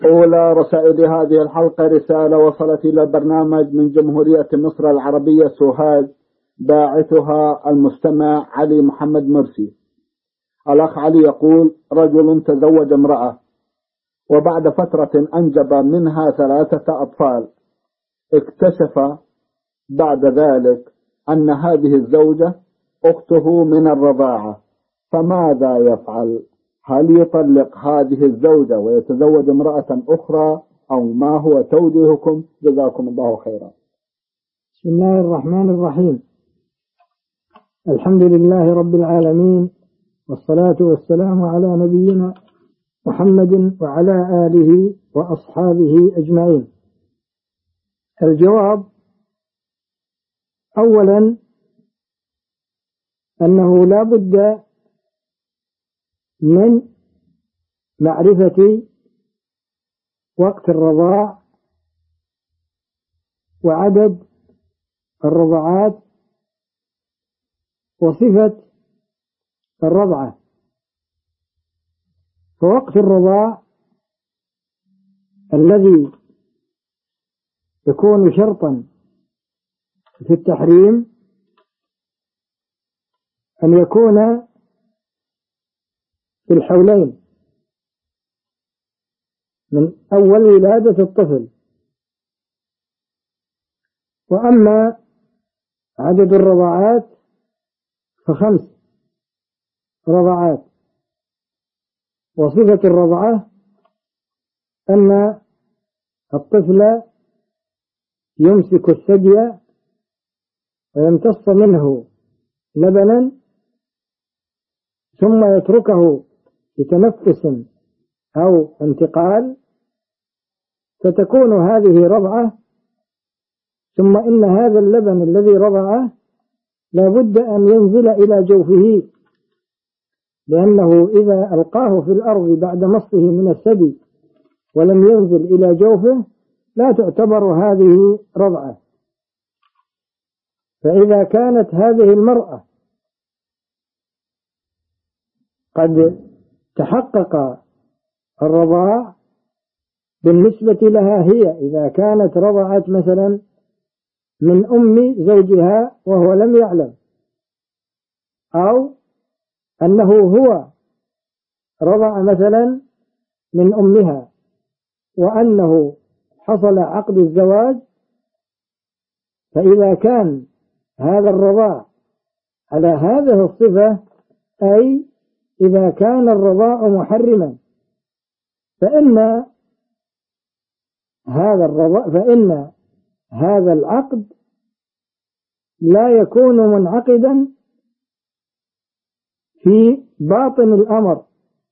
أولى رسائل هذه الحلقة رسالة وصلت إلى البرنامج من جمهورية مصر العربية سوهاج، باعثها المستمع علي محمد مرسي. الأخ علي يقول: رجل تزوج امرأة وبعد فترة أنجب منها 3 أطفال، اكتشف بعد ذلك أن هذه الزوجة أخته من الرضاعة، فماذا يفعل؟ هل يطلق هذه الزوجة ويتزوج امرأة أخرى أو ما هو توجيهكم؟ جزاكم الله خيرا. بسم الله الرحمن الرحيم. الحمد لله رب العالمين، والصلاة والسلام على نبينا محمد وعلى آله وأصحابه أجمعين. الجواب: أولا أنه لا بد من معرفة وقت الرضاع وعدد الرضعات وصفة الرضعة. فوقت الرضاع الذي يكون شرطا في التحريم أن يكون في الحولين من أول ولادة الطفل. وأما عدد الرضعات ف5 رضعات. وصفة الرضعة أن الطفل يمسك الثدي ويمتص منه لبنا ثم يتركه لتنفس أو انتقال، فتكون هذه رضعة. ثم إن هذا اللبن الذي رضعه لا بد أن ينزل إلى جوفه، لأنه إذا ألقاه في الأرض بعد مصه من الثدي ولم ينزل إلى جوفه لا تعتبر هذه رضعة. فإذا كانت هذه المرأة قد تحقق الرضاع بالنسبة لها هي، إذا كانت رضعت مثلا من أم زوجها وهو لم يعلم، أو أنه هو رضع مثلا من أمها وأنه حصل عقد الزواج، فإذا كان هذا الرضاع على هذه الصفة، أي إذا كان الرضاع محرما، فإن هذا العقد لا يكون منعقدا في باطن الأمر.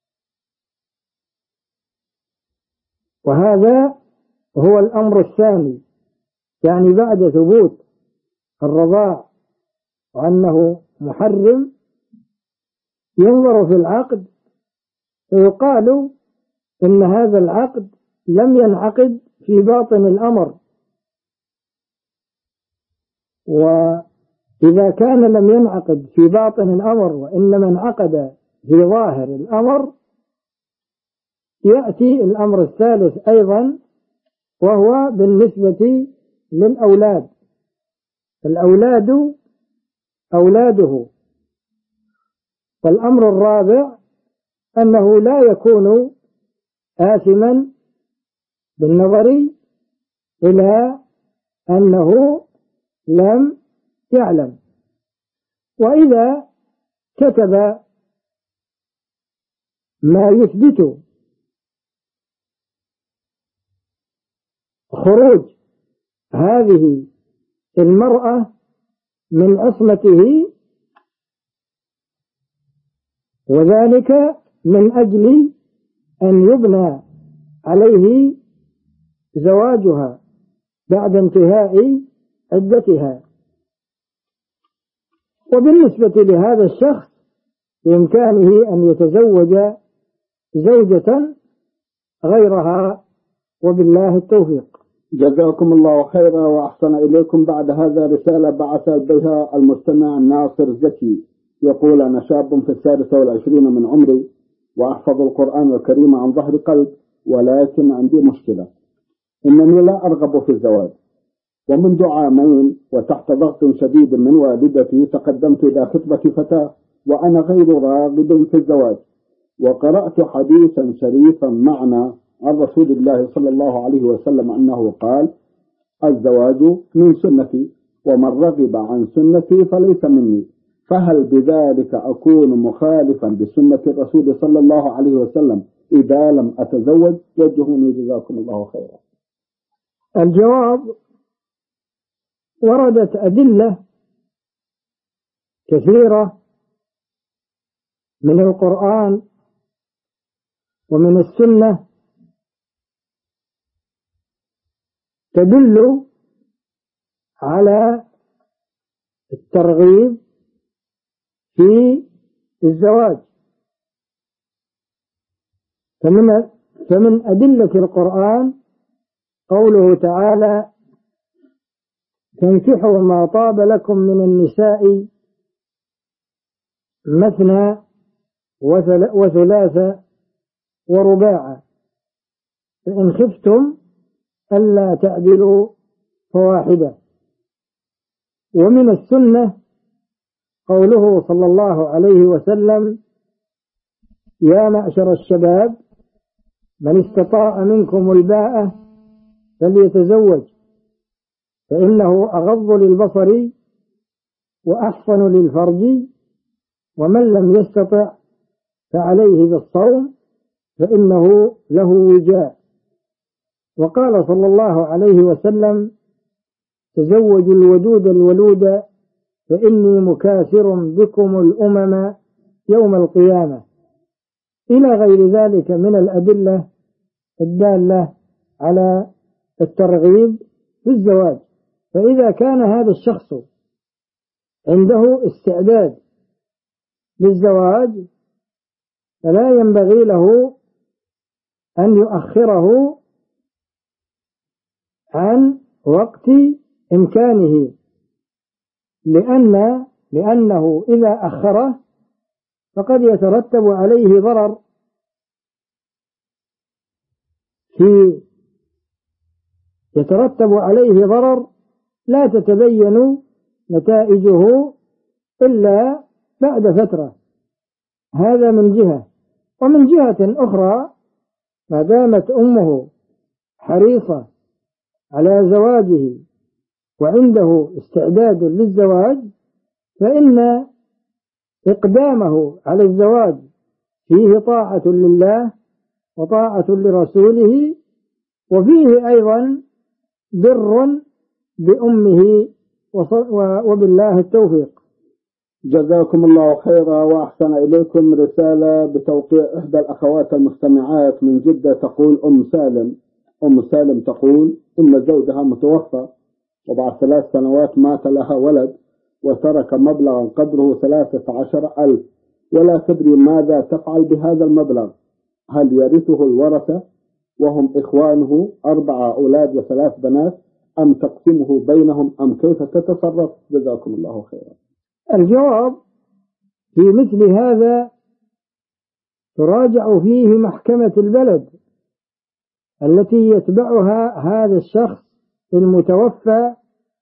وهذا هو الأمر الثاني، يعني بعد ثبوت الرضاع وأنه محرم ينظر في العقد ويقال إن هذا العقد لم ينعقد في باطن الأمر. وإذا كان لم ينعقد في باطن الأمر وإنما انعقد في ظاهر الأمر، يأتي الأمر الثالث أيضا، وهو بالنسبة للأولاد. الأولاد أولاده. والأمر الرابع أنه لا يكون آثما بالنظر إلى أنه لم يعلم. وإذا كتب ما يثبت خروج هذه المرأة من عصمته، وذلك من أجل أن يبنى عليه زواجها بعد انتهاء عدتها. وبالنسبة لهذا الشخص بإمكانه أن يتزوج زوجة غيرها، وبالله التوفيق. جزاكم الله خيرا وأحسن إليكم. بعد هذا رسالة بعث بها المستمع ناصر زكي، يقول: أنا شاب في 26 من عمري وأحفظ القرآن الكريم عن ظهر قلب، ولكن عندي مشكلة، إنني لا أرغب في الزواج، ومنذ عامين وتحت ضغط شديد من والدتي تقدمت إلى خطبة فتاة وأنا غير راغب في الزواج، وقرأت حديثا شريفا معنا عن رسول الله صلى الله عليه وسلم أنه قال: الزواج من سنتي، ومن رغب عن سنتي فليس مني. فهل بذلك أكون مخالفا بسنة الرسول صلى الله عليه وسلم إذا لم أتزوج؟ وجهوني جزاكم الله خيرا. الجواب: وردت أدلة كثيرة من القرآن ومن السنة تدل على الترغيب في الزواج. فمن أدلة القرآن قوله تعالى: تنكحوا ما طاب لكم من النساء مثنى وثلاث ورباع فإن خفتم ألا تعدلوا فواحدة. ومن السنة قوله صلى الله عليه وسلم: يا معشر الشباب من استطاع منكم الباءة فليتزوج فإنه أغض للبصر وأحصن للفرج، ومن لم يستطع فعليه بالصوم فإنه له وجاء. وقال صلى الله عليه وسلم: تزوجوا الودود الولود فإني مكاثر بكم الأمم يوم القيامة، إلى غير ذلك من الأدلة الدالة على الترغيب في الزواج. فإذا كان هذا الشخص عنده استعداد للزواج فلا ينبغي له أن يؤخره عن وقت إمكانه، لأنه إذا أخره فقد يترتب عليه ضرر لا تتبين نتائجه إلا بعد فترة. هذا من جهة. ومن جهة أخرى ما دامت أمه حريصة على زواجه وعنده استعداد للزواج فإن إقدامه على الزواج فيه طاعة لله وطاعة لرسوله، وفيه أيضا بر بأمه، وبالله التوفيق. جزاكم الله خيرا وأحسن إليكم. رسالة بتوقيع إحدى الأخوات المستمعات من جدة تقول: أم سالم تقول إن زوجها متوفى وبعد 3 سنوات مات لها ولد وترك مبلغا قدره 13,000 ولا تدري ماذا تفعل بهذا المبلغ. هل يرثه الورثة وهم إخوانه 4 أولاد و3 بنات، أم تقسمه بينهم، أم كيف تتصرف؟ جزاكم الله خيرا. الجواب: في مثل هذا تراجع فيه محكمة البلد التي يتبعها هذا الشخص المتوفى،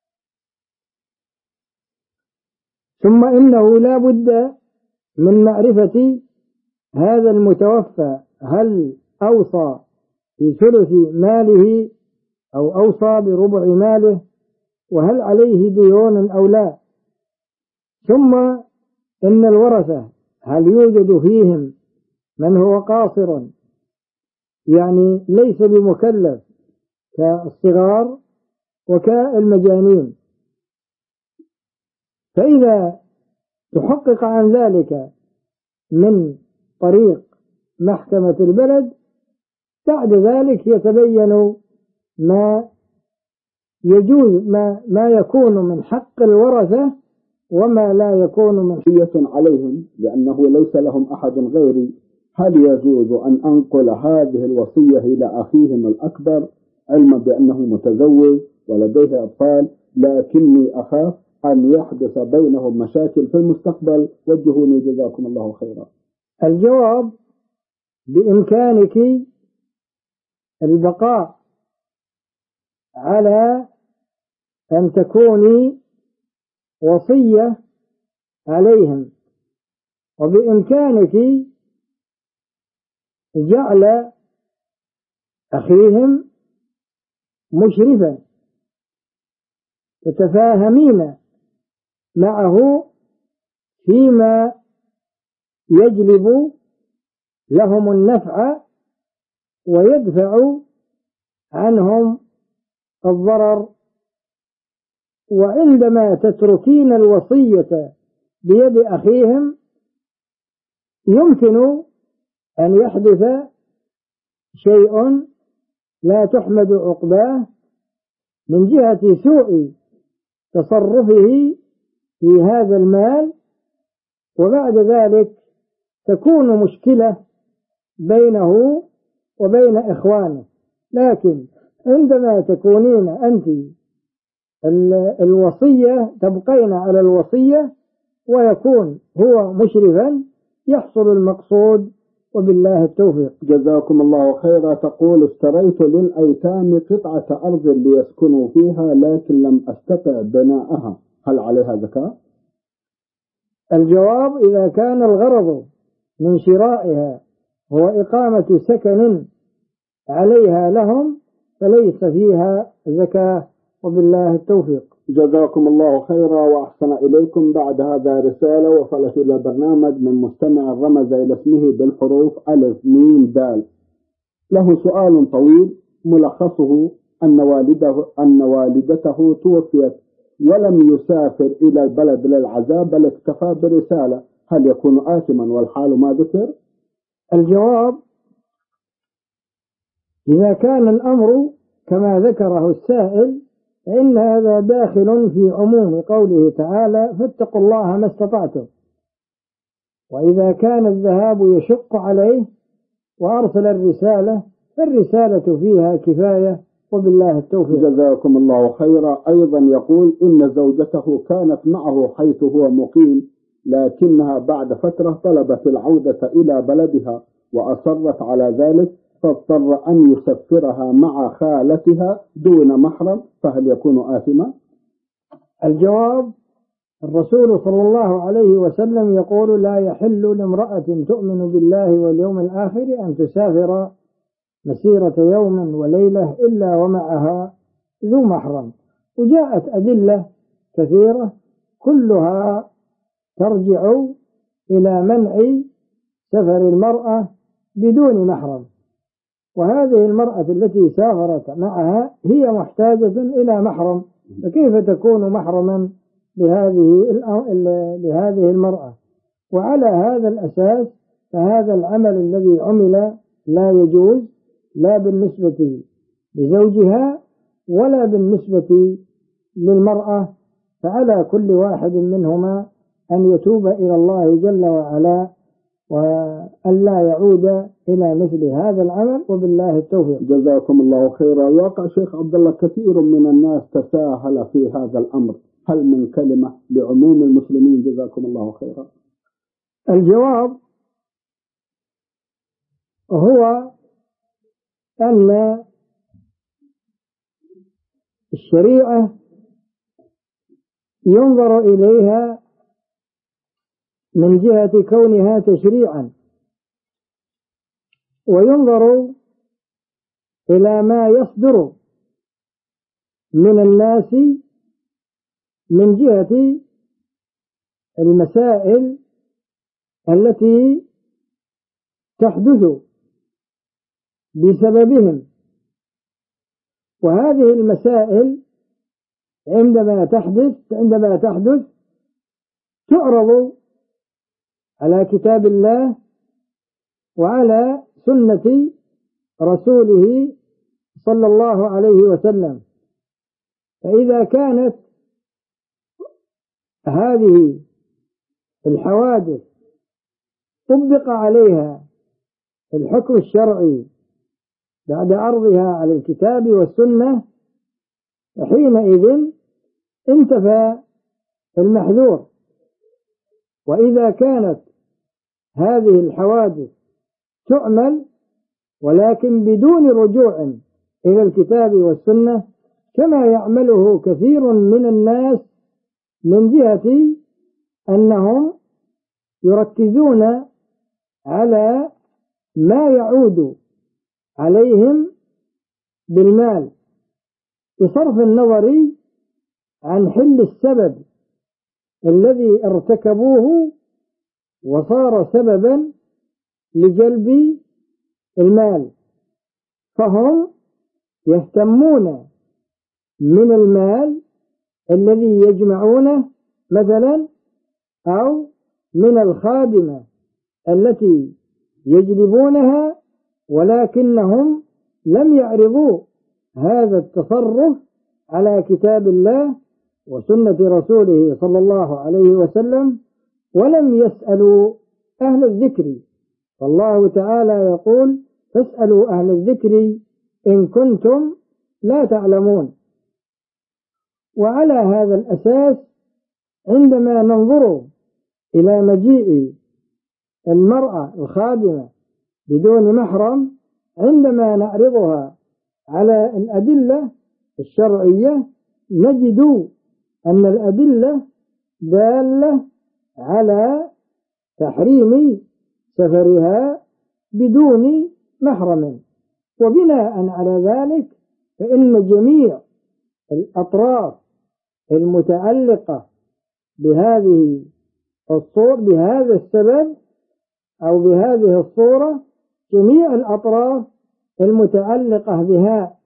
ثم إنه لا بد من معرفة هذا المتوفى هل أوصى في ثلث ماله أو أوصى بربع ماله، وهل عليه ديون أو لا. ثم إن الورثة هل يوجد فيهم من هو قاصر، يعني ليس بمكلف كالصغار وكالمجانين. فإذا تحقق عن ذلك من طريق محكمة البلد بعد ذلك يتبين ما يجوز ما يكون من حق الورثة وما لا يكون من حية عليهم، لأنه ليس لهم أحد غيري. هل يجوز أن أنقل هذه الوصية إلى أخيهم الأكبر علما بأنه متزوج ولديه أطفال، لكني أخاف أن يحدث بينهم مشاكل في المستقبل؟ وجهوني جزاكم الله خيرا. الجواب: بإمكانك البقاء على أن تكوني وصية عليهم، وبإمكانك جعل أخيهم مشرفا تتفاهمين معه فيما يجلب لهم النفع ويدفع عنهم الضرر. وعندما تتركين الوصية بيد أخيهم يمكن أن يحدث شيء لا تحمد عقباه من جهة سوء تصرفه في هذا المال، وبعد ذلك تكون مشكلة بينه وبين إخوانه. لكن عندما تكونين أنت الوصية تبقين على الوصية ويكون هو مشرفا يحصل المقصود، وبالله التوفيق. جزاكم الله خيرا. تقول: اشتريت للأيتام قطعة أرض ليسكنوا فيها لكن لم أستطع بناءها، هل عليها زكاة؟ الجواب: إذا كان الغرض من شرائها هو إقامة سكن عليها لهم فليس فيها زكاة، وبالله التوفيق. جزاكم الله خيرا وأحسن إليكم. بعد هذا رسالة وصلت إلى برنامج من مستمع رمز إلى اسمه بالحروف ألف ميم دال. له سؤال طويل ملخصه أن والدته توفيت ولم يسافر إلى البلد للعزاء بل اكتفى برسالة، هل يكون آثما والحال ما ذكر؟ الجواب: إذا كان الأمر كما ذكره السائل فإن هذا داخل في عموم قوله تعالى: فاتقوا الله ما استطعتم. وإذا كان الذهاب يشق عليه وأرسل الرسالة فالرسالة فيها كفاية، وبالله التوفيق. جزاكم الله خيرا. أيضا يقول: إن زوجته كانت معه حيث هو مقيم، لكنها بعد فترة طلبت العودة إلى بلدها وأصرت على ذلك، فاضطر أن يسفرها مع خالتها دون محرم، فهل يكون آثما؟ الجواب: الرسول صلى الله عليه وسلم يقول: لا يحل لامرأة تؤمن بالله واليوم الآخر أن تسافر مسيرة يوم وليلة إلا ومعها ذو محرم. وجاءت أدلة كثيرة كلها ترجع إلى منع سفر المرأة بدون محرم، وهذه المرأة التي سافرت معها هي محتاجة إلى محرم، فكيف تكون محرما لهذه المرأة؟ وعلى هذا الأساس فهذا العمل الذي عمل لا يجوز، لا بالنسبة لزوجها ولا بالنسبة للمرأة، فعلى كل واحد منهما أن يتوب إلى الله جل وعلا وأن لا يعود إلى مثل هذا العمل، وبالله التوفيق. جزاكم الله خيرا. واقع شيخ عبد الله كثير من الناس تساهل في هذا الأمر، هل من كلمة لعموم المسلمين؟ جزاكم الله خيرا. الجواب هو أن الشريعة ينظر إليها من جهة كونها تشريعا، وينظر إلى ما يصدر من الناس من جهة المسائل التي تحدث بسببهم. وهذه المسائل عندما تحدث تعرض على كتاب الله وعلى سنة رسوله صلى الله عليه وسلم. فإذا كانت هذه الحوادث طبق عليها الحكم الشرعي بعد عرضها على الكتاب والسنة فحينئذ انتفى المحذور. وإذا كانت هذه الحوادث تعمل ولكن بدون رجوع إلى الكتاب والسنة، كما يعمله كثير من الناس من جهة أنهم يركزون على ما يعود عليهم بالمال بصرف النظر عن حل السبب الذي ارتكبوه وصار سببا لجلب المال، فهم يهتمون من المال الذي يجمعونه مثلا، أو من الخادمة التي يجلبونها، ولكنهم لم يعرضوا هذا التصرف على كتاب الله وسنة رسوله صلى الله عليه وسلم، ولم يسألوا أهل الذكر. فالله تعالى يقول: فاسألوا أهل الذكر إن كنتم لا تعلمون. وعلى هذا الأساس عندما ننظر إلى مجيء المرأة الخادمة بدون محرم، عندما نعرضها على الأدلة الشرعية نجد أن الأدلة دالة على تحريم سفرها بدون محرم. وبناء على ذلك فإن جميع الأطراف المتعلقة بهذه الصورة، بهذا السبب أو بهذه الصورة، جميع الأطراف المتعلقة بها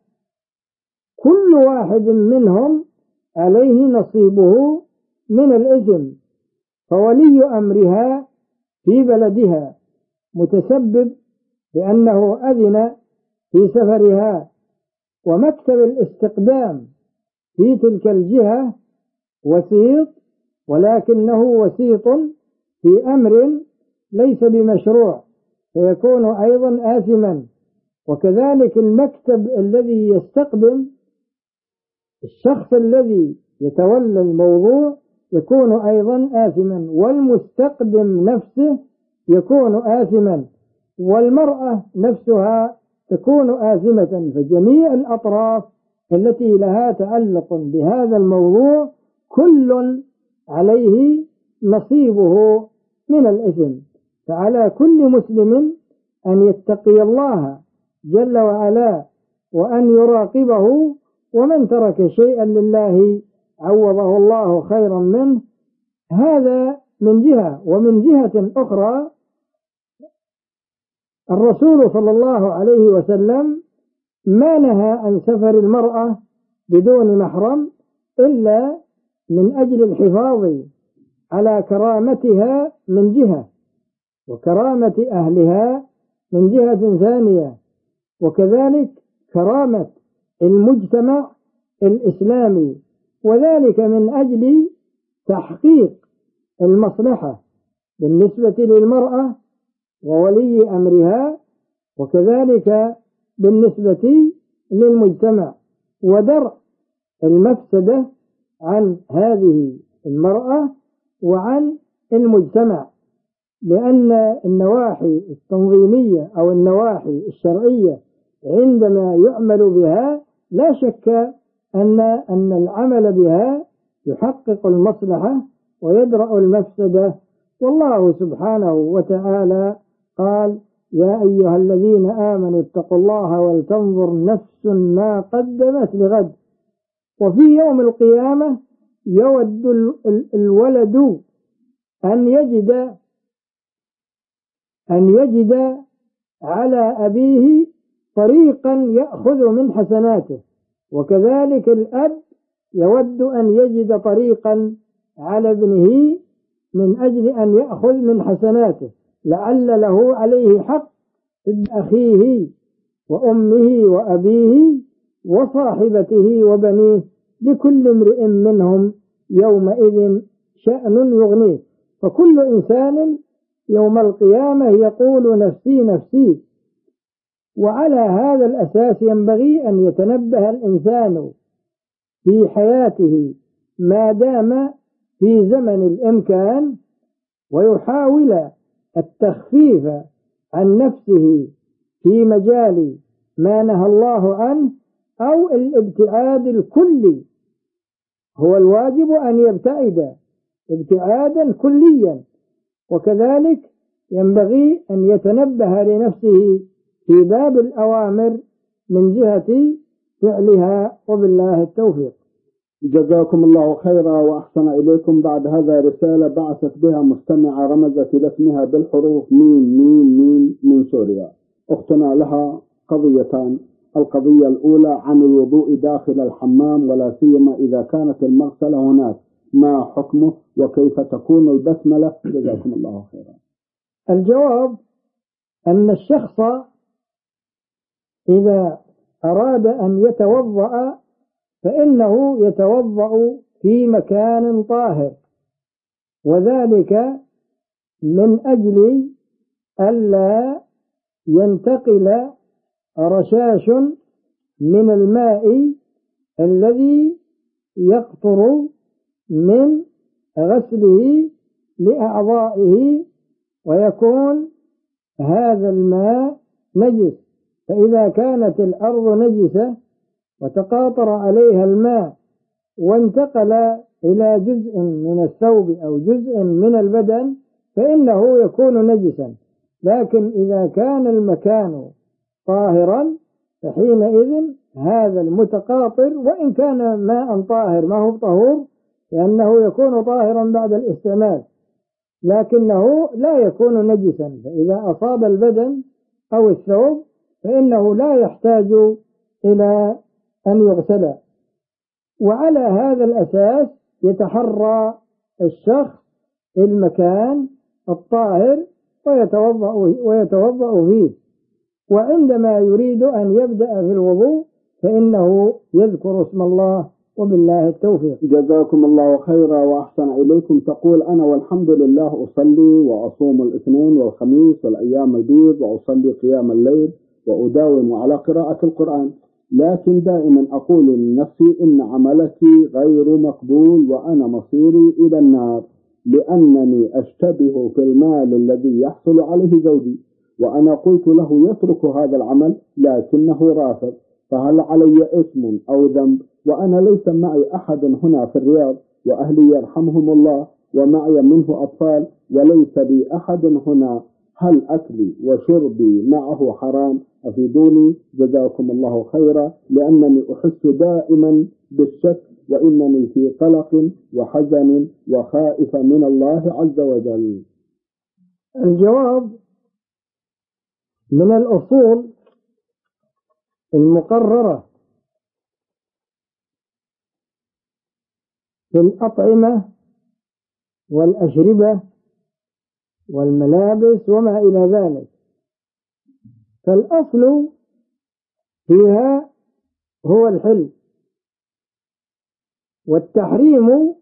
كل واحد منهم عليه نصيبه من الإثم. فولي أمرها في بلدها متسبب لأنه أذن في سفرها، ومكتب الاستقدام في تلك الجهة وسيط، ولكنه وسيط في أمر ليس بمشروع، فيكون أيضا آثما. وكذلك المكتب الذي يستقدم الشخص الذي يتولى الموضوع يكون أيضا آثما، والمستقدم نفسه يكون آثما، والمرأة نفسها تكون آثمة. فجميع الأطراف التي لها تعلق بهذا الموضوع كل عليه نصيبه من الإثم. فعلى كل مسلم أن يتقي الله جل وعلا وأن يراقبه، ومن ترك شيئا لله عوضه الله خيرا منه. هذا من جهة. ومن جهة أخرى الرسول صلى الله عليه وسلم ما نهى عن سفر المرأة بدون محرم إلا من أجل الحفاظ على كرامتها من جهة، وكرامة أهلها من جهة ثانية، وكذلك كرامة المجتمع الإسلامي، وذلك من أجل تحقيق المصلحة بالنسبة للمرأة وولي أمرها، وكذلك بالنسبة للمجتمع، ودرء المفسدة عن هذه المرأة وعن المجتمع. لأن النواحي التنظيمية أو النواحي الشرعية عندما يعمل بها لا شك أن العمل بها يحقق المصلحة ويدرأ المفسدة. والله سبحانه وتعالى قال: يا أيها الذين آمنوا اتقوا الله ولتنظر نفس ما قدمت لغد. وفي يوم القيامة يود الولد أن يجد على أبيه طريقا يأخذ من حسناته، وكذلك الأب يود أن يجد طريقا على ابنه من أجل أن يأخذ من حسناته، لعل له عليه حق أخيه وأمه وأبيه وصاحبته وبنيه، لكل امرئ منهم يومئذ شأن يغنيه. فكل إنسان يوم القيامة يقول نفسي نفسي. وعلى هذا الأساس ينبغي أن يتنبه الإنسان في حياته ما دام في زمن الإمكان، ويحاول التخفيف عن نفسه في مجال ما نهى الله عنه أو الابتعاد الكلي. هو الواجب أن يبتعد ابتعادا كليا، وكذلك ينبغي أن يتنبه لنفسه في باب الأوامر من جهة فعلها، وبالله التوفيق. جزاكم الله خيرا وأحسن إليكم. بعد هذا رسالة بعثت بها مستمعة رمزت إلى اسمها بالحروف ميم ميم ميم من سوريا. أختنا لها قضيتان. القضية الأولى عن الوضوء داخل الحمام، ولا سيما إذا كانت المغسلة هناك، ما حكمه وكيف تكون البسملة؟ جزاكم الله خيرا. الجواب أن الشخص إذا أراد أن يتوضأ فإنه يتوضأ في مكان طاهر، وذلك من أجل ألا ينتقل رشاش من الماء الذي يقطر من غسله لأعضائه ويكون هذا الماء نجس. فإذا كانت الأرض نجسة وتقاطر عليها الماء وانتقل إلى جزء من الثوب أو جزء من البدن فإنه يكون نجسا. لكن إذا كان المكان طاهرا فحينئذ هذا المتقاطر وإن كان ماء طاهر ما هو طهور، لأنه يكون طاهرا بعد الاستعمال، لكنه لا يكون نجسا. فإذا أصاب البدن أو الثوب فإنه لا يحتاج إلى أن يغسل. وعلى هذا الأساس يتحرى الشخص المكان الطاهر ويتوضأ فيه. وعندما يريد أن يبدأ في الوضوء فإنه يذكر اسم الله، وبالله التوفيق. جزاكم الله خيرا وأحسن إليكم. تقول: أنا والحمد لله أصلي وأصوم الاثنين والخميس والأيام البيض وأصلي قيام الليل وأداوم على قراءة القرآن، لكن دائما أقول لنفسي إن عملتي غير مقبول وأنا مصيري إلى النار، لأنني أشتبه في المال الذي يحصل عليه زوجي، وأنا قلت له يترك هذا العمل لكنه رافض، فهل علي اسم أو ذنب؟ وأنا ليس معي أحد هنا في الرياض، وأهلي يرحمهم الله، ومعي منه أطفال، وليس لي أحد هنا. هل أكلي وشربي معه حرام؟ أفيدوني جزاكم الله خيرا، لأنني أحس دائما بالشك، وإنني في قلق وحزن وخائف من الله عز وجل. الجواب: من الأصول المقررة في الأطعمة والأشربة والملابس وما إلى ذلك، فالأصل فيها هو الحل، والتحريم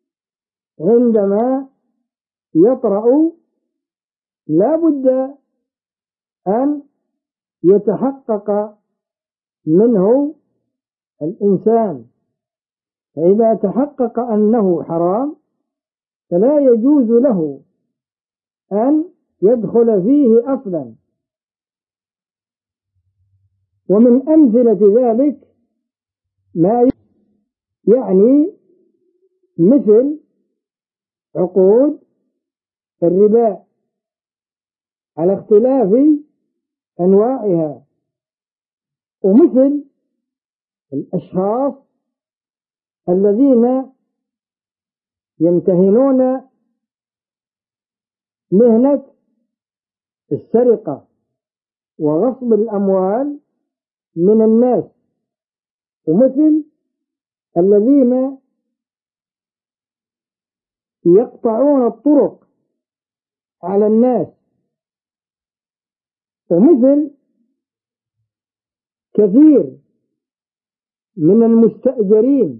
عندما يطرأ لا بد أن يتحقق منه الإنسان، فإذا تحقق أنه حرام فلا يجوز له أن يدخل فيه أصلا. ومن أمثلة ذلك ما يعني مثل عقود الربا على اختلاف أنواعها، ومثل الأشخاص الذين يمتهنون مهنة السرقة وغصب الأموال من الناس، ومثل الذين يقطعون الطرق على الناس، ومثل كثير من المستأجرين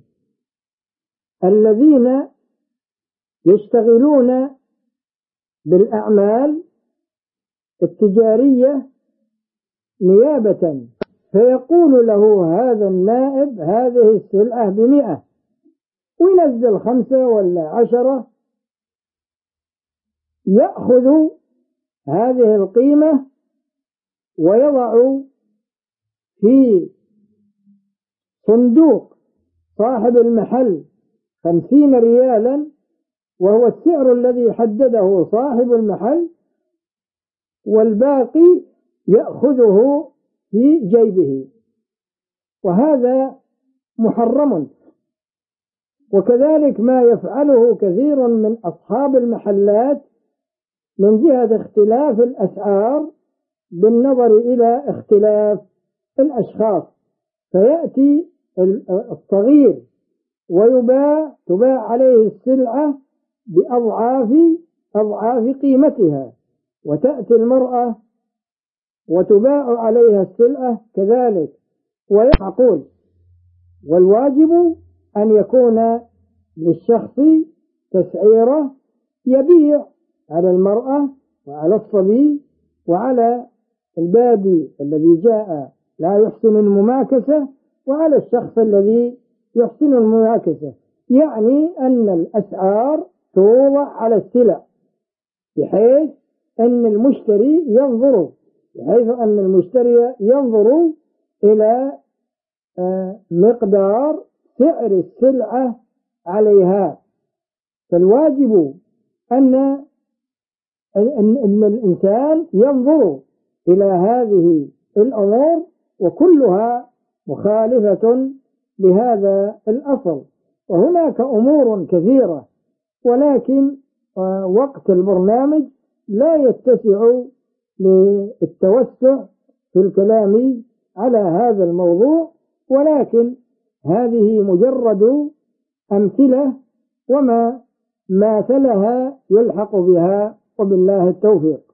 الذين يشتغلون بالأعمال التجارية نيابة، فيقول له هذا النائب هذه السلعة ب100 وينزل 5 ولا 10، يأخذ هذه القيمة ويضع في صندوق صاحب المحل 50 ريالا، وهو السعر الذي حدده صاحب المحل، والباقي يأخذه في جيبه، وهذا محرم. وكذلك ما يفعله كثير من أصحاب المحلات من جهة اختلاف الأسعار بالنظر إلى اختلاف الأشخاص، فيأتي الصغير تباع عليه السلعة بأضعاف قيمتها، وتأتي المرأة وتباع عليها السلعة كذلك ويعقول. والواجب أن يكون للشخص تسعيره يبيع على المرأة وعلى الصبي وعلى البادي الذي جاء لا يحسن المماكسة وعلى الشخص الذي يحسن المماكسة، يعني أن الأسعار توضع على السلع بحيث أن المشتري ينظر إلى مقدار سعر السلعة عليها. فالواجب أن الإنسان ينظر إلى هذه الأمور، وكلها مخالفة لهذا الأصل. وهناك أمور كثيرة، ولكن وقت البرنامج لا يتسع للتوسع في الكلام على هذا الموضوع، ولكن هذه مجرد أمثلة، وما ماثلها يلحق بها، وبالله التوفيق.